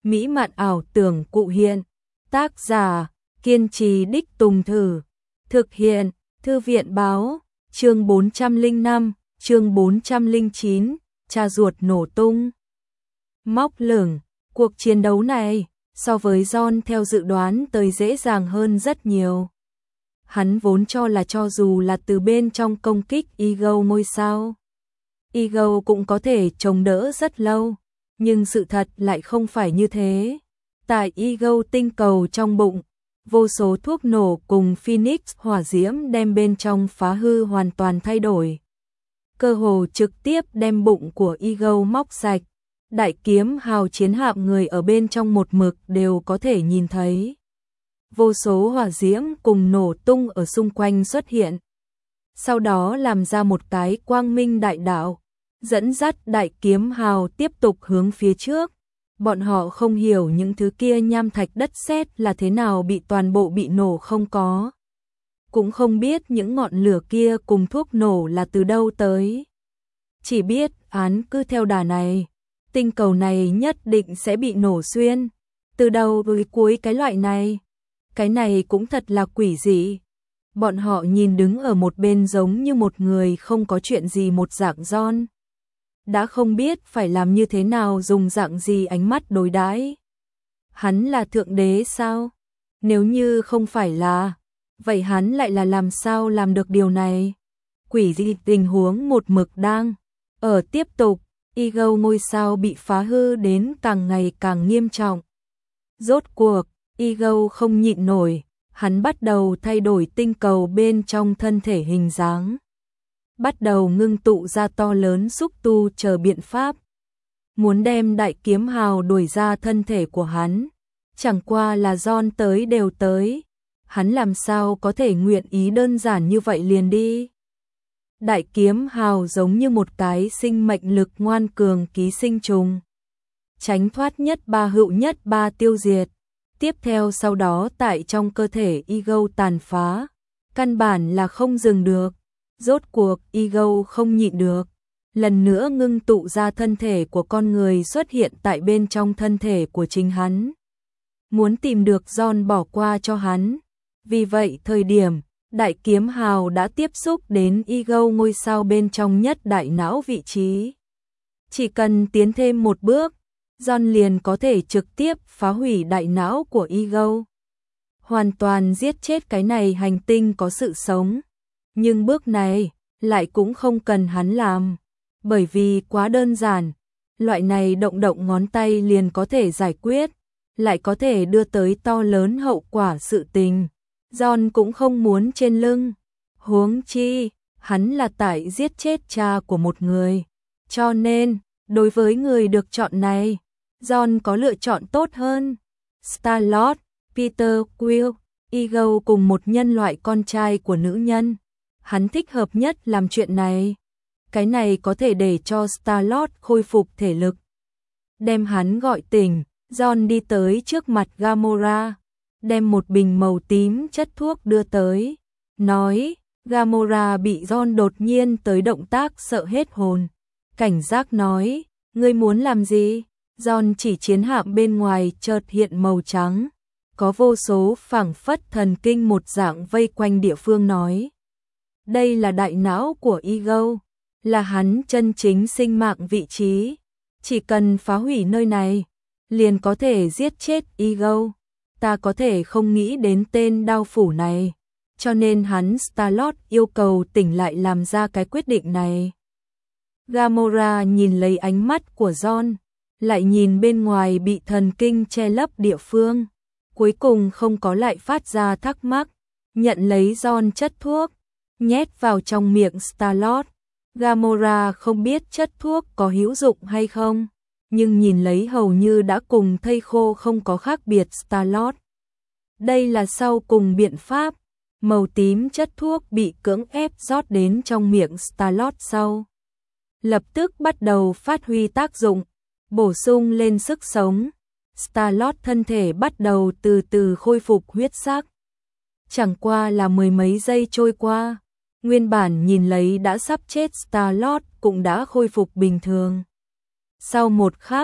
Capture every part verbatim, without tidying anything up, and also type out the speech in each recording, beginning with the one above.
mỹ mạn ảo tưởng cụ hiện. Tác giả, kiên trì đích tùng thử. Thực hiện, Thư viện báo, chương bốn trăm lẻ năm, chương bốn trăm lẻ chín, cha ruột nổ tung. Móc lửng, cuộc chiến đấu này, so với John theo dự đoán tới dễ dàng hơn rất nhiều. Hắn vốn cho là cho dù là từ bên trong công kích Ego ngôi sao, Ego cũng có thể chống đỡ rất lâu, nhưng sự thật lại không phải như thế. Tại Ego tinh cầu trong bụng, vô số thuốc nổ cùng Phoenix hỏa diễm đem bên trong phá hư hoàn toàn thay đổi. Cơ hồ trực tiếp đem bụng của Ego móc sạch. Đại kiếm hào chiến hạm người ở bên trong một mực đều có thể nhìn thấy. Vô số hỏa diễm cùng nổ tung ở xung quanh xuất hiện. Sau đó làm ra một cái quang minh đại đạo, dẫn dắt đại kiếm hào tiếp tục hướng phía trước. Bọn họ không hiểu những thứ kia nham thạch đất sét là thế nào bị toàn bộ bị nổ không có. Cũng không biết những ngọn lửa kia cùng thuốc nổ là từ đâu tới. Chỉ biết án cứ theo đà này, tinh cầu này nhất định sẽ bị nổ xuyên. Từ đầu tới cuối cái loại này. Cái này cũng thật là quỷ dị. Bọn họ nhìn đứng ở một bên giống như một người không có chuyện gì một dạng John. Đã không biết phải làm như thế nào dùng dạng gì ánh mắt đối đãi. Hắn là thượng đế sao? Nếu như không phải là, vậy hắn lại là làm sao làm được điều này? Quỷ dị tình huống một mực đang ở tiếp tục. Ego ngôi sao bị phá hư đến càng ngày càng nghiêm trọng. Rốt cuộc, Ego không nhịn nổi, hắn bắt đầu thay đổi tinh cầu bên trong thân thể hình dáng. Bắt đầu ngưng tụ ra to lớn xúc tu chờ biện pháp. Muốn đem đại kiếm hào đuổi ra thân thể của hắn. Chẳng qua là John tới đều tới. Hắn làm sao có thể nguyện ý đơn giản như vậy liền đi. Đại kiếm hào giống như một cái sinh mệnh lực ngoan cường ký sinh trùng. Tránh thoát nhất ba hữu nhất ba tiêu diệt. Tiếp theo sau đó tại trong cơ thể Ego tàn phá. Căn bản là không dừng được. Rốt cuộc Ego không nhịn được. Lần nữa ngưng tụ ra thân thể của con người xuất hiện tại bên trong thân thể của chính hắn. Muốn tìm được John bỏ qua cho hắn. Vì vậy thời điểm đại kiếm hào đã tiếp xúc đến Ego ngôi sao bên trong nhất đại não vị trí. Chỉ cần tiến thêm một bước, John liền có thể trực tiếp phá hủy đại não của Ego. Hoàn toàn giết chết cái này hành tinh có sự sống. Nhưng bước này lại cũng không cần hắn làm. Bởi vì quá đơn giản. Loại này động động ngón tay liền có thể giải quyết. Lại có thể đưa tới to lớn hậu quả sự tình. John cũng không muốn trên lưng. Huống chi, hắn là tại giết chết cha của một người. Cho nên, đối với người được chọn này, John có lựa chọn tốt hơn. Star-Lord, Peter Quill, Ego cùng một nhân loại con trai của nữ nhân. Hắn thích hợp nhất làm chuyện này. Cái này có thể để cho Star-Lord khôi phục thể lực. Đem hắn gọi tỉnh, John đi tới trước mặt Gamora. Đem một bình màu tím chất thuốc đưa tới. Nói, Gamora bị John đột nhiên tới động tác sợ hết hồn. Cảnh giác nói, ngươi muốn làm gì? John chỉ chiến hạm bên ngoài chợt hiện màu trắng. Có vô số phảng phất thần kinh một dạng vây quanh địa phương nói. Đây là đại não của Ego. Là hắn chân chính sinh mạng vị trí. Chỉ cần phá hủy nơi này, liền có thể giết chết Ego. Ta có thể không nghĩ đến tên đao phủ này. Cho nên hắn Star-Lord yêu cầu tỉnh lại làm ra cái quyết định này. Gamora nhìn lấy ánh mắt của John. Lại nhìn bên ngoài bị thần kinh che lấp địa phương. Cuối cùng không có lại phát ra thắc mắc. Nhận lấy John chất thuốc. Nhét vào trong miệng Star-Lord. Gamora không biết chất thuốc có hữu dụng hay không. Nhưng nhìn lấy hầu như đã cùng thây khô không có khác biệt Star-Lord. Đây là sau cùng biện pháp. Màu tím chất thuốc bị cưỡng ép rót đến trong miệng Star-Lord sau. Lập tức bắt đầu phát huy tác dụng. Bổ sung lên sức sống. Star-Lord thân thể bắt đầu từ từ khôi phục huyết sắc. Chẳng qua là mười mấy giây trôi qua. Nguyên bản nhìn lấy đã sắp chết Star-Lord cũng đã khôi phục bình thường. Sau một khắc,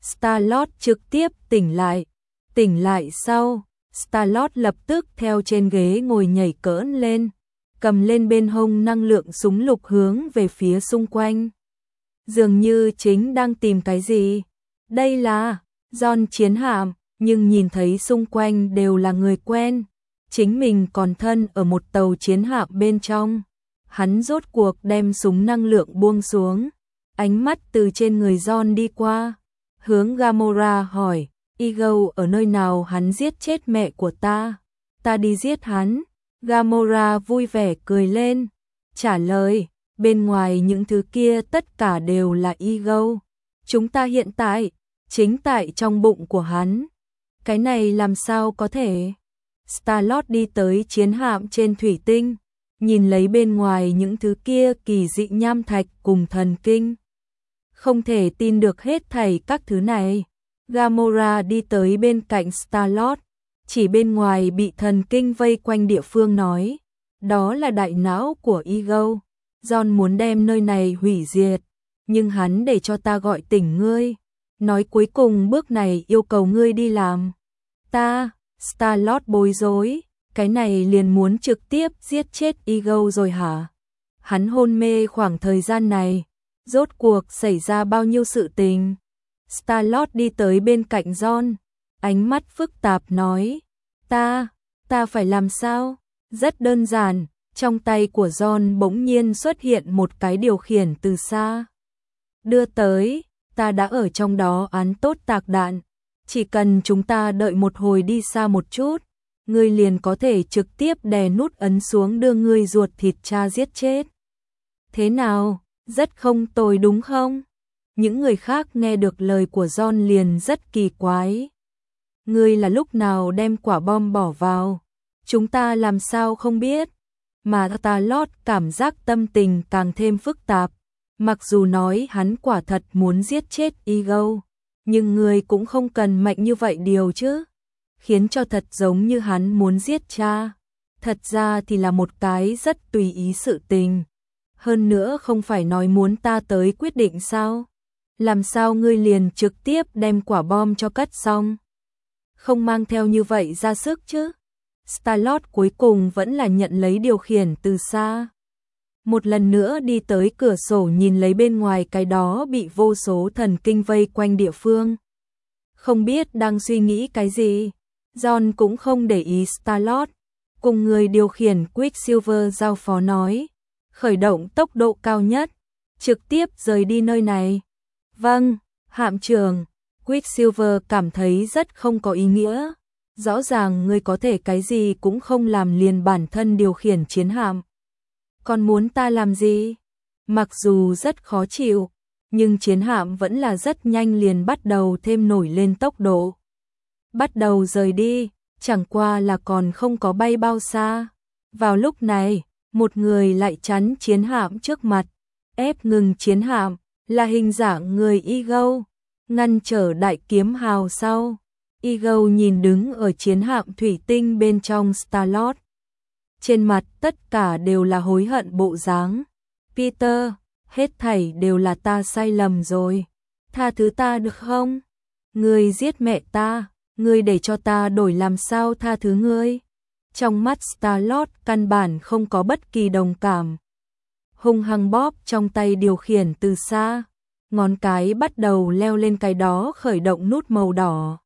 Star-Lord trực tiếp tỉnh lại. Tỉnh lại sau, Star-Lord lập tức theo trên ghế ngồi nhảy cỡn lên, cầm lên bên hông năng lượng súng lục hướng về phía xung quanh. Dường như chính đang tìm cái gì. Đây là John chiến hạm, nhưng nhìn thấy xung quanh đều là người quen. Chính mình còn thân ở một tàu chiến hạm bên trong. Hắn rốt cuộc đem súng năng lượng buông xuống. Ánh mắt từ trên người John đi qua. Hướng Gamora hỏi, Ego ở nơi nào? Hắn giết chết mẹ của ta. Ta đi giết hắn. Gamora vui vẻ cười lên. Trả lời, bên ngoài những thứ kia tất cả đều là Ego. Chúng ta hiện tại, chính tại trong bụng của hắn. Cái này làm sao có thể? Star-Lord đi tới chiến hạm trên thủy tinh, nhìn lấy bên ngoài những thứ kia kỳ dị nham thạch cùng thần kinh. Không thể tin được hết thảy các thứ này. Gamora đi tới bên cạnh Star-Lord, chỉ bên ngoài bị thần kinh vây quanh địa phương nói, đó là đại não của Ego. John muốn đem nơi này hủy diệt, nhưng hắn để cho ta gọi tỉnh ngươi, nói cuối cùng bước này yêu cầu ngươi đi làm. Ta, Star-Lord bối rối, cái này liền muốn trực tiếp giết chết Ego rồi hả? Hắn hôn mê khoảng thời gian này, rốt cuộc xảy ra bao nhiêu sự tình? Star-Lord đi tới bên cạnh John, ánh mắt phức tạp nói, ta, ta phải làm sao? Rất đơn giản, trong tay của John bỗng nhiên xuất hiện một cái điều khiển từ xa. Đưa tới, ta đã ở trong đó án tốt tạc đạn, chỉ cần chúng ta đợi một hồi đi xa một chút, ngươi liền có thể trực tiếp đè nút ấn xuống đưa ngươi ruột thịt cha giết chết. Thế nào, rất không tồi đúng không? Những người khác nghe được lời của John liền rất kỳ quái. Ngươi là lúc nào đem quả bom bỏ vào? Chúng ta làm sao không biết? Mà Star-Lord cảm giác tâm tình càng thêm phức tạp. Mặc dù nói hắn quả thật muốn giết chết Ego, nhưng người cũng không cần mạnh như vậy điều chứ. Khiến cho thật giống như hắn muốn giết cha. Thật ra thì là một cái rất tùy ý sự tình. Hơn nữa không phải nói muốn ta tới quyết định sao? Làm sao ngươi liền trực tiếp đem quả bom cho cất xong? Không mang theo như vậy ra sức chứ? Star-Lord cuối cùng vẫn là nhận lấy điều khiển từ xa. Một lần nữa đi tới cửa sổ nhìn lấy bên ngoài cái đó bị vô số thần kinh vây quanh địa phương. Không biết đang suy nghĩ cái gì. John cũng không để ý Star-Lord. Cùng người điều khiển Quicksilver giao phó nói. Khởi động tốc độ cao nhất. Trực tiếp rời đi nơi này. Vâng, hạm trưởng. Quicksilver cảm thấy rất không có ý nghĩa. Rõ ràng ngươi có thể cái gì cũng không làm liền bản thân điều khiển chiến hạm. Còn muốn ta làm gì? Mặc dù rất khó chịu, nhưng chiến hạm vẫn là rất nhanh liền bắt đầu thêm nổi lên tốc độ. Bắt đầu rời đi, chẳng qua là còn không có bay bao xa. Vào lúc này, một người lại chắn chiến hạm trước mặt, ép ngừng chiến hạm, là hình dạng người Ego, ngăn trở đại kiếm hào sau. Ego nhìn đứng ở chiến hạm thủy tinh bên trong Star-Lord. Trên mặt tất cả đều là hối hận bộ dáng. Peter, hết thảy đều là ta sai lầm rồi. Tha thứ ta được không? Ngươi giết mẹ ta, ngươi để cho ta đổi làm sao tha thứ ngươi? Trong mắt Star-Lord căn bản không có bất kỳ đồng cảm. Hung hăng bóp trong tay điều khiển từ xa. Ngón cái bắt đầu leo lên cái đó khởi động nút màu đỏ.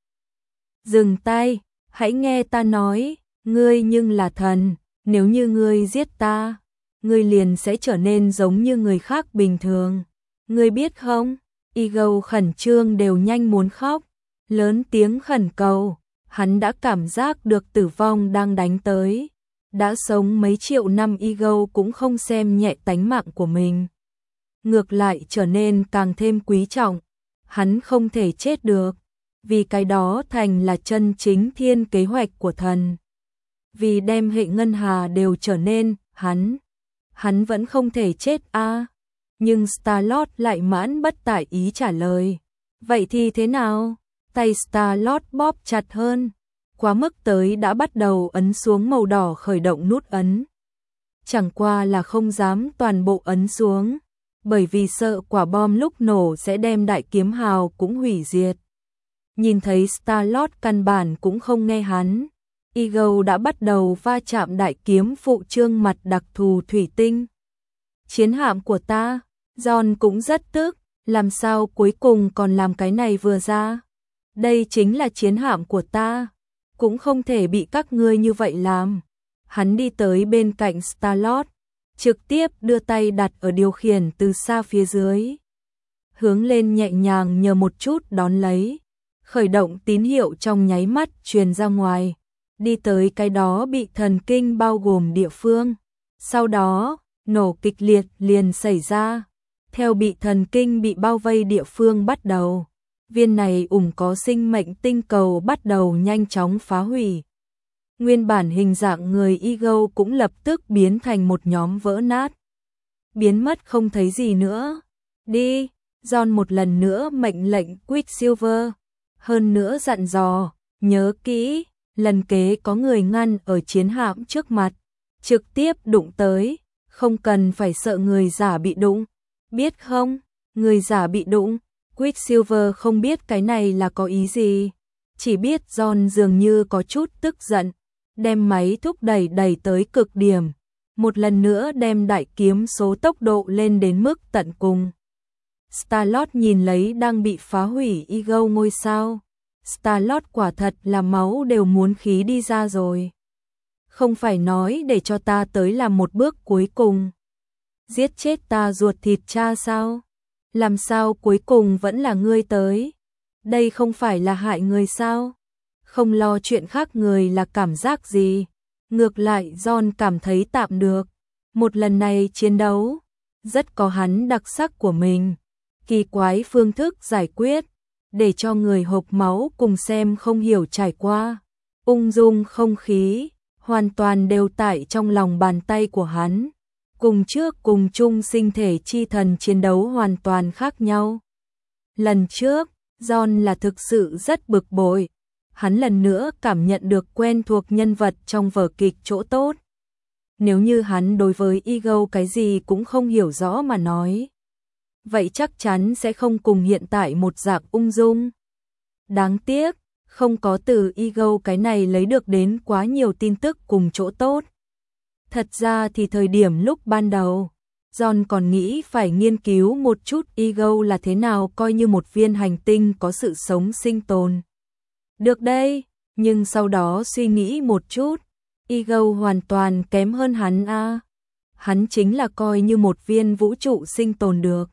Dừng tay, hãy nghe ta nói, ngươi nhưng là thần, nếu như ngươi giết ta, ngươi liền sẽ trở nên giống như người khác bình thường. Ngươi biết không? Ego khẩn trương đều nhanh muốn khóc, lớn tiếng khẩn cầu, hắn đã cảm giác được tử vong đang đánh tới. Đã sống mấy triệu năm Ego cũng không xem nhẹ tánh mạng của mình. Ngược lại trở nên càng thêm quý trọng, hắn không thể chết được. Vì cái đó thành là chân chính thiên kế hoạch của thần. Vì đem hệ ngân hà đều trở nên, hắn, hắn vẫn không thể chết a. À. Nhưng Star-Lord lại mãn bất tại ý trả lời. Vậy thì thế nào? Tay Star-Lord bóp chặt hơn. Quá mức tới đã bắt đầu ấn xuống màu đỏ khởi động nút ấn. Chẳng qua là không dám toàn bộ ấn xuống. Bởi vì sợ quả bom lúc nổ sẽ đem đại kiếm hào cũng hủy diệt. nhìn thấy Star-Lord căn bản cũng không nghe hắn. Eagle đã bắt đầu va chạm đại kiếm phụ trương mặt đặc thù thủy tinh. Chiến hạm của ta, John cũng rất tức, làm sao cuối cùng còn làm cái này vừa ra. Đây chính là chiến hạm của ta, cũng không thể bị các ngươi như vậy làm. Hắn đi tới bên cạnh Star-Lord, trực tiếp đưa tay đặt ở điều khiển từ xa phía dưới. Hướng lên nhẹ nhàng nhờ một chút đón lấy. Khởi động tín hiệu trong nháy mắt truyền ra ngoài. Đi tới cái đó bị thần kinh bao gồm địa phương. Sau đó, nổ kịch liệt liền xảy ra. Theo bị thần kinh bị bao vây địa phương bắt đầu. Viên này ủng có sinh mệnh tinh cầu bắt đầu nhanh chóng phá hủy. Nguyên bản hình dạng người Eagle cũng lập tức biến thành một nhóm vỡ nát. Biến mất không thấy gì nữa. Đi, John một lần nữa mệnh lệnh Quicksilver. Hơn nữa dặn dò, nhớ kỹ, lần kế có người ngăn ở chiến hạm trước mặt. Trực tiếp đụng tới, không cần phải sợ người giả bị đụng. Biết không, người giả bị đụng. Quicksilver không biết cái này là có ý gì. Chỉ biết John dường như có chút tức giận. Đem máy thúc đẩy đẩy tới cực điểm, một lần nữa đem đại kiếm số tốc độ lên đến mức tận cùng. Star-Lord nhìn lấy đang bị phá hủy Eagle ngôi sao. Star-Lord quả thật là máu đều muốn khí đi ra rồi. Không phải nói để cho ta tới làm một bước cuối cùng. Giết chết ta ruột thịt cha sao? Làm sao cuối cùng vẫn là ngươi tới? Đây không phải là hại người sao? Không lo chuyện khác người là cảm giác gì. Ngược lại John cảm thấy tạm được. Một lần này chiến đấu, rất có hắn đặc sắc của mình. Kỳ quái phương thức giải quyết, để cho người hộc máu cùng xem không hiểu trải qua. Ung dung không khí, hoàn toàn đều tại trong lòng bàn tay của hắn. Cùng trước cùng chung sinh thể chi thần chiến đấu hoàn toàn khác nhau. Lần trước, John là thực sự rất bực bội. Hắn lần nữa cảm nhận được quen thuộc nhân vật trong vở kịch chỗ tốt. Nếu như hắn đối với Eagle cái gì cũng không hiểu rõ mà nói, vậy chắc chắn sẽ không cùng hiện tại một dạng ung dung. Đáng tiếc, không có từ Eagle cái này lấy được đến quá nhiều tin tức cùng chỗ tốt. Thật ra thì thời điểm lúc ban đầu, John còn nghĩ phải nghiên cứu một chút Eagle là thế nào coi như một viên hành tinh có sự sống sinh tồn. Được đây, nhưng sau đó suy nghĩ một chút, Eagle hoàn toàn kém hơn hắn a. Hắn chính là coi như một viên vũ trụ sinh tồn được.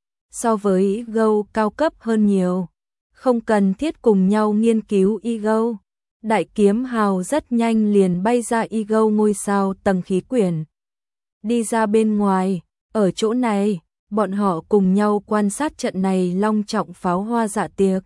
So với Eagle cao cấp hơn nhiều, không cần thiết cùng nhau nghiên cứu Eagle. Đại kiếm hào rất nhanh liền bay ra Eagle ngôi sao tầng khí quyển. Đi ra bên ngoài, ở chỗ này, bọn họ cùng nhau quan sát trận này long trọng pháo hoa dạ tiệc.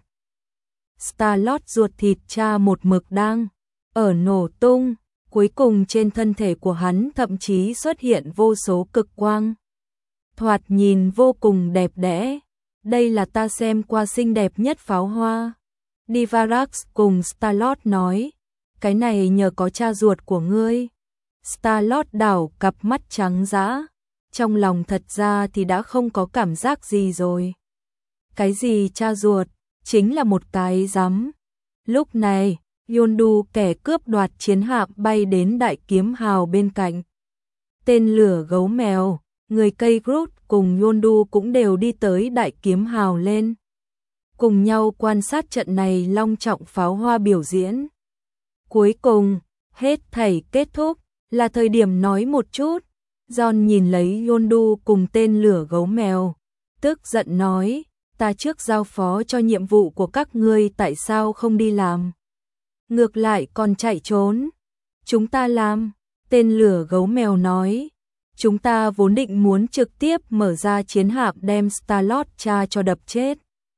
Star-Lord ruột thịt cha một mực đang ở nổ tung, cuối cùng trên thân thể của hắn thậm chí xuất hiện vô số cực quang. Thoạt nhìn vô cùng đẹp đẽ, đây là ta xem qua xinh đẹp nhất pháo hoa. Divarax cùng Star-Lord nói, cái này nhờ có cha ruột của ngươi. Star-Lord đảo cặp mắt trắng dã, trong lòng thật ra thì đã không có cảm giác gì rồi. Cái gì cha ruột? Chính là một cái rắm. Lúc này, Yondu kẻ cướp đoạt chiến hạm bay đến đại kiếm hào bên cạnh. Tên lửa gấu mèo, người cây Groot cùng Yondu cũng đều đi tới đại kiếm hào lên. Cùng nhau quan sát trận này long trọng pháo hoa biểu diễn. Cuối cùng, hết thảy kết thúc, là thời điểm nói một chút. John nhìn lấy Yondu cùng tên lửa gấu mèo, tức giận nói, ta trước giao phó cho nhiệm vụ của các ngươi tại sao không đi làm? Ngược lại còn chạy trốn. Chúng ta làm, tên lửa gấu mèo nói. Chúng ta vốn định muốn trực tiếp mở ra chiến hạm đem Star-Lord cha cho đập chết.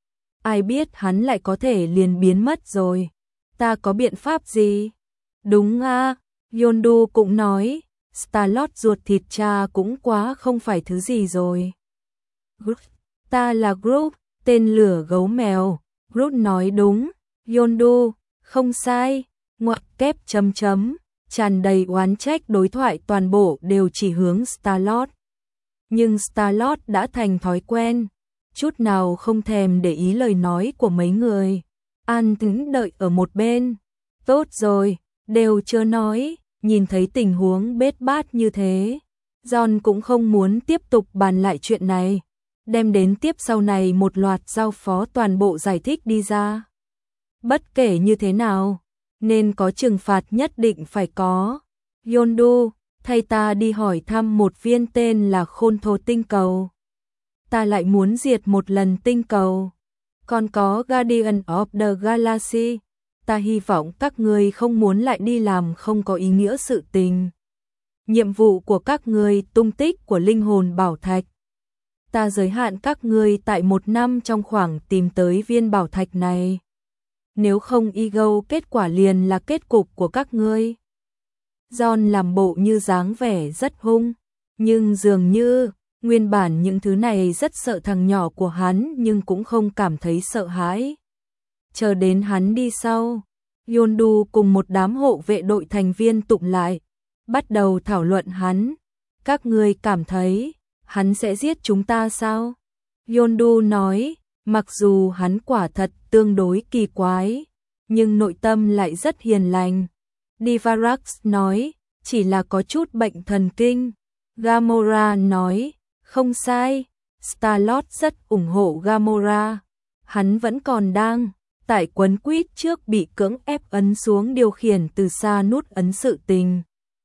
Ai biết hắn lại có thể liền biến mất rồi. Ta có biện pháp gì? Đúng a, à, Yondu cũng nói, Star-Lord ruột thịt cha cũng quá không phải thứ gì rồi. Groot, ta là Groot, tên lửa gấu mèo. Groot nói đúng, Yondu, không sai, ngoặc kép chấm chấm, tràn đầy oán trách đối thoại toàn bộ đều chỉ hướng Star-Lord. Nhưng Star-Lord đã thành thói quen, chút nào không thèm để ý lời nói của mấy người. An tính đợi ở một bên. Tốt rồi, đều chưa nói, nhìn thấy tình huống bết bát như thế. John cũng không muốn tiếp tục bàn lại chuyện này. Đem đến tiếp sau này một loạt giao phó toàn bộ giải thích đi ra. Bất kể như thế nào, nên có trừng phạt nhất định phải có. Yondu, thay ta đi hỏi thăm một viên tên là Khôn Thổ tinh cầu. Ta lại muốn diệt một lần tinh cầu. Còn có Guardian of the Galaxy. Ta hy vọng các ngươi không muốn lại đi làm không có ý nghĩa sự tình. Nhiệm vụ của các ngươi tung tích của linh hồn bảo thạch. Ta giới hạn các ngươi tại một năm trong khoảng tìm tới viên bảo thạch này. Nếu không Ego kết quả liền là kết cục của các ngươi. John làm bộ như dáng vẻ rất hung, nhưng dường như nguyên bản những thứ này rất sợ thằng nhỏ của hắn nhưng cũng không cảm thấy sợ hãi. Chờ đến hắn đi sau, Yondu cùng một đám hộ vệ đội thành viên tụng lại, bắt đầu thảo luận hắn. Các ngươi cảm thấy hắn sẽ giết chúng ta sao? Yondu nói, mặc dù hắn quả thật tương đối kỳ quái, nhưng nội tâm lại rất hiền lành. Divarax nói, chỉ là có chút bệnh thần kinh. Gamora nói, không sai, Star-Lord rất ủng hộ Gamora. Hắn vẫn còn đang tại quấn quýt trước bị cưỡng ép ấn xuống điều khiển từ xa nút ấn sự tình.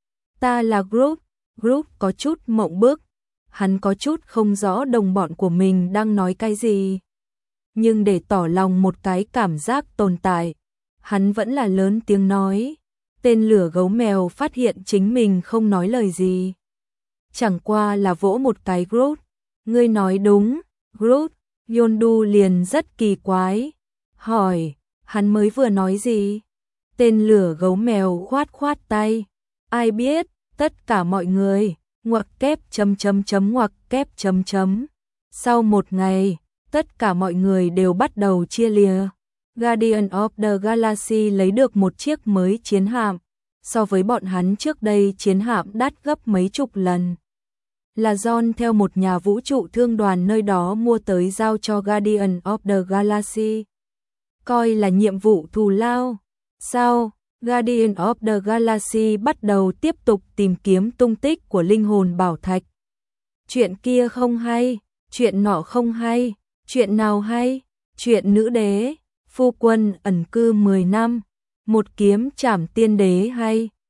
Ta là Groot. Groot có chút mộng bức. Hắn có chút không rõ đồng bọn của mình đang nói cái gì. Nhưng để tỏ lòng một cái cảm giác tồn tại, hắn vẫn là lớn tiếng nói. Tên lửa gấu mèo phát hiện chính mình không nói lời gì. Chẳng qua là vỗ một cái Groot. Ngươi nói đúng, Groot. Yondu liền rất kỳ quái. Hỏi, hắn mới vừa nói gì? Tên lửa gấu mèo khoát khoát tay. Ai biết, tất cả mọi người, ngoặc kép chấm chấm chấm ngoặc kép chấm chấm. Sau một ngày, tất cả mọi người đều bắt đầu chia lìa. Guardian of the Galaxy lấy được một chiếc mới chiến hạm. So với bọn hắn trước đây chiến hạm đắt gấp mấy chục lần. Là John theo một nhà vũ trụ thương đoàn nơi đó mua tới giao cho Guardian of the Galaxy. Coi là nhiệm vụ thù lao. Sau, Guardian of the Galaxy bắt đầu tiếp tục tìm kiếm tung tích của linh hồn bảo thạch. Chuyện kia không hay, chuyện nọ không hay, chuyện nào hay, chuyện nữ đế, phu quân ẩn cư mười năm, một kiếm trảm tiên đế hay.